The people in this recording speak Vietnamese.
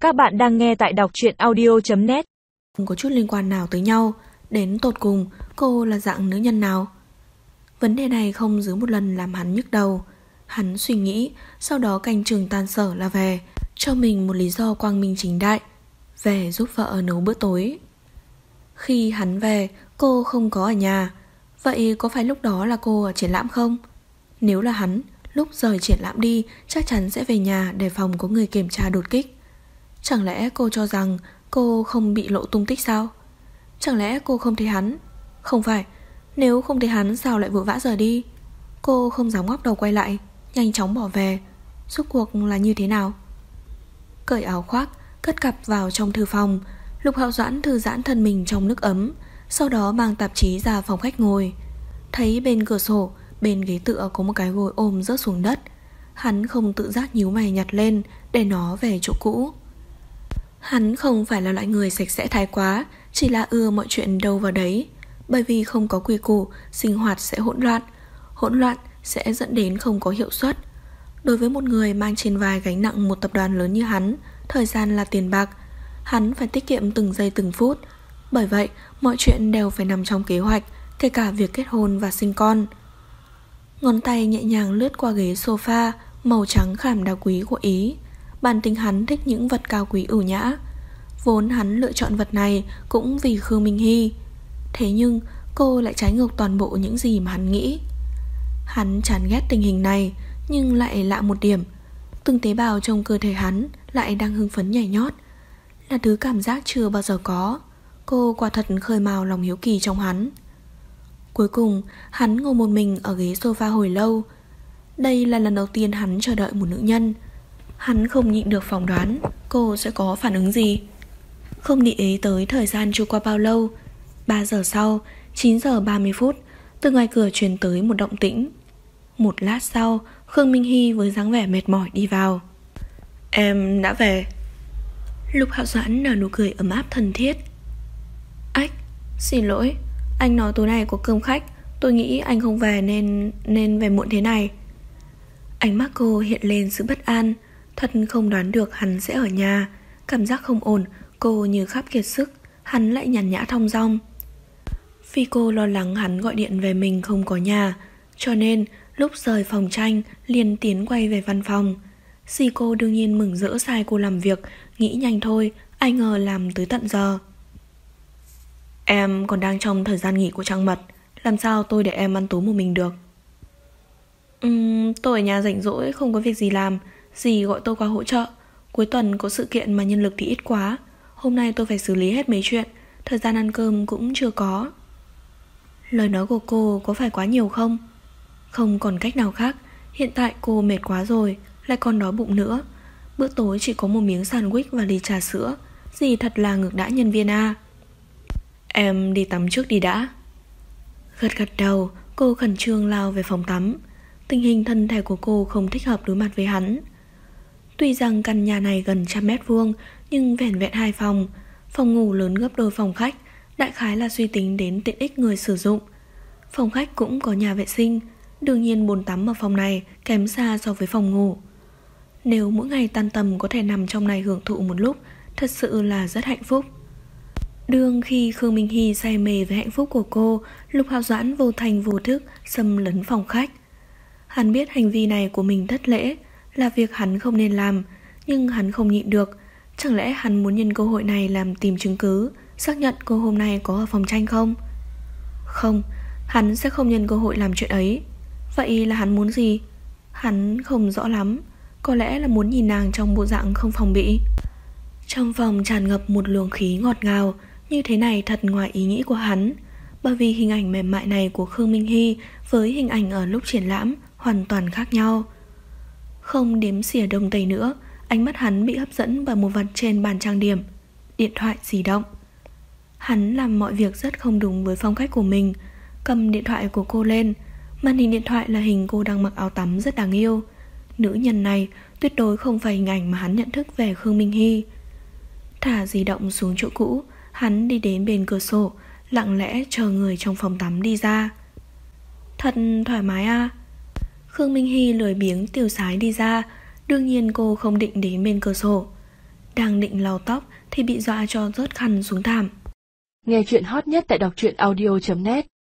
Các bạn đang nghe tại đọc truyện audio.net. Không có chút liên quan nào tới nhau. Đến tột cùng cô là dạng nữ nhân nào? Vấn đề này không dưới một lần làm hắn nhức đầu. Hắn suy nghĩ, sau đó canh chừng tan sở là về, cho mình một lý do quang minh chính đại, về giúp vợ nấu bữa tối. Khi hắn về, cô không có ở nhà. Vậy có phải lúc đó là cô ở triển lãm không? Nếu là hắn, lúc rời triển lãm đi chắc chắn sẽ về nhà để phòng có người kiểm tra đột kích. Chẳng lẽ cô cho rằng cô không bị lộ tung tích sao? Chẳng lẽ cô không thấy hắn? Không phải, nếu không thấy hắn sao lại vội vã rời đi? Cô không dám ngóc đầu quay lại, nhanh chóng bỏ về. Rốt cuộc là như thế nào? Cởi áo khoác, cất cặp vào trong thư phòng. Lục Hạo Doãn thư giãn thân mình trong nước ấm, sau đó mang tạp chí ra phòng khách ngồi. Thấy bên cửa sổ, bên ghế tựa có một cái gối ôm rớt xuống đất. Hắn không tự giác nhíu mày nhặt lên để nó về chỗ cũ. Hắn không phải là loại người sạch sẽ thái quá, chỉ là ưa mọi chuyện đâu vào đấy. Bởi vì không có quy củ, sinh hoạt sẽ hỗn loạn sẽ dẫn đến không có hiệu suất. Đối với một người mang trên vai gánh nặng một tập đoàn lớn như hắn, thời gian là tiền bạc. Hắn phải tiết kiệm từng giây từng phút. Bởi vậy, mọi chuyện đều phải nằm trong kế hoạch, kể cả việc kết hôn và sinh con. Ngón tay nhẹ nhàng lướt qua ghế sofa màu trắng khảm đá quý của Ý. Bản tính hắn thích những vật cao quý ưu nhã. Vốn hắn lựa chọn vật này cũng vì Khương Minh Hy. Thế nhưng cô lại trái ngược toàn bộ những gì mà hắn nghĩ. Hắn chán ghét tình hình này, nhưng lại lạ một điểm, từng tế bào trong cơ thể hắn lại đang hưng phấn nhảy nhót, là thứ cảm giác chưa bao giờ có. Cô quả thật khơi mào lòng hiếu kỳ trong hắn. Cuối cùng hắn ngồi một mình ở ghế sofa hồi lâu. Đây là lần đầu tiên hắn chờ đợi một nữ nhân. Hắn không nhịn được phỏng đoán cô sẽ có phản ứng gì. Không để ý tới thời gian trôi qua bao lâu. 3 giờ sau, 9 giờ 30 phút, từ ngoài cửa truyền tới một động tĩnh. Một lát sau, Khương Minh Hy với dáng vẻ mệt mỏi đi vào. Em đã về. Lục Hạo Doãn nở nụ cười ấm áp thân thiết. Ách, xin lỗi, anh nói tối nay có cơm khách, tôi nghĩ anh không về nên về muộn thế này. Ánh mắt cô hiện lên sự bất an. Thật không đoán được hắn sẽ ở nhà. Cảm giác không ổn, cô như khắp kiệt sức. Hắn lại nhàn nhã thong dong. Vì cô lo lắng hắn gọi điện về mình không có nhà, cho nên lúc rời phòng tranh liền tiến quay về văn phòng. Dì cô đương nhiên mừng rỡ sai cô làm việc, nghĩ nhanh thôi, ai ngờ làm tới tận giờ. Em còn đang trong thời gian nghỉ của Trăng Mật, làm sao tôi để em ăn tối một mình được? Tôi ở nhà rảnh rỗi không có việc gì làm, dì gọi tôi qua hỗ trợ. Cuối tuần có sự kiện mà nhân lực thì ít quá, hôm nay tôi phải xử lý hết mấy chuyện, thời gian ăn cơm cũng chưa có. Lời nói của cô có phải quá nhiều không? Không còn cách nào khác, hiện tại cô mệt quá rồi, lại còn đói bụng nữa. Bữa tối chỉ có một miếng sandwich và ly trà sữa, dì thật là ngược đãi nhân viên a. Em đi tắm trước đi đã. Gật đầu, cô khẩn trương lao về phòng tắm. Tình hình thân thể của cô không thích hợp đối mặt với hắn. Tuy rằng căn nhà này gần 100 mét vuông, nhưng vẻn vẹn 2 phòng. Phòng ngủ lớn gấp đôi phòng khách, đại khái là suy tính đến tiện ích người sử dụng. Phòng khách cũng có nhà vệ sinh, đương nhiên bồn tắm ở phòng này kém xa so với phòng ngủ. Nếu mỗi ngày tan tầm có thể nằm trong này hưởng thụ một lúc, thật sự là rất hạnh phúc. Đương khi Khương Minh Hy say mê với hạnh phúc của cô, Lục Hạo Doãn vô thành vô thức xâm lấn phòng khách. Hắn biết hành vi này của mình thất lễ, là việc hắn không nên làm, nhưng hắn không nhịn được. Chẳng lẽ hắn muốn nhân cơ hội này làm tìm chứng cứ, xác nhận cô hôm nay có ở phòng tranh không? Không, hắn sẽ không nhân cơ hội làm chuyện ấy. Vậy là hắn muốn gì? Hắn không rõ lắm, có lẽ là muốn nhìn nàng trong bộ dạng không phòng bị. Trong phòng tràn ngập một luồng khí ngọt ngào, như thế này thật ngoài ý nghĩ của hắn. Bởi vì hình ảnh mềm mại này của Khương Minh Hy với hình ảnh ở lúc triển lãm hoàn toàn khác nhau. Không đếm xỉa đông tây nữa, ánh mắt hắn bị hấp dẫn bởi một vật trên bàn trang điểm, điện thoại di động. Hắn làm mọi việc rất không đúng với phong cách của mình. Cầm điện thoại của cô lên, màn hình điện thoại là hình cô đang mặc áo tắm rất đáng yêu. Nữ nhân này tuyệt đối không phải hình ảnh mà hắn nhận thức về Khương Minh Hy. Thả di động xuống chỗ cũ, hắn đi đến bên cửa sổ, lặng lẽ chờ người trong phòng tắm đi ra. Thật thoải mái à? Khương Minh Hy lười biếng tiêu sái đi ra. Đương nhiên cô không định đến bên cửa sổ. đang định lau tóc thì bị dọa cho rớt khăn xuống thảm. Nghe chuyện hot nhất tại đọc truyện audio.net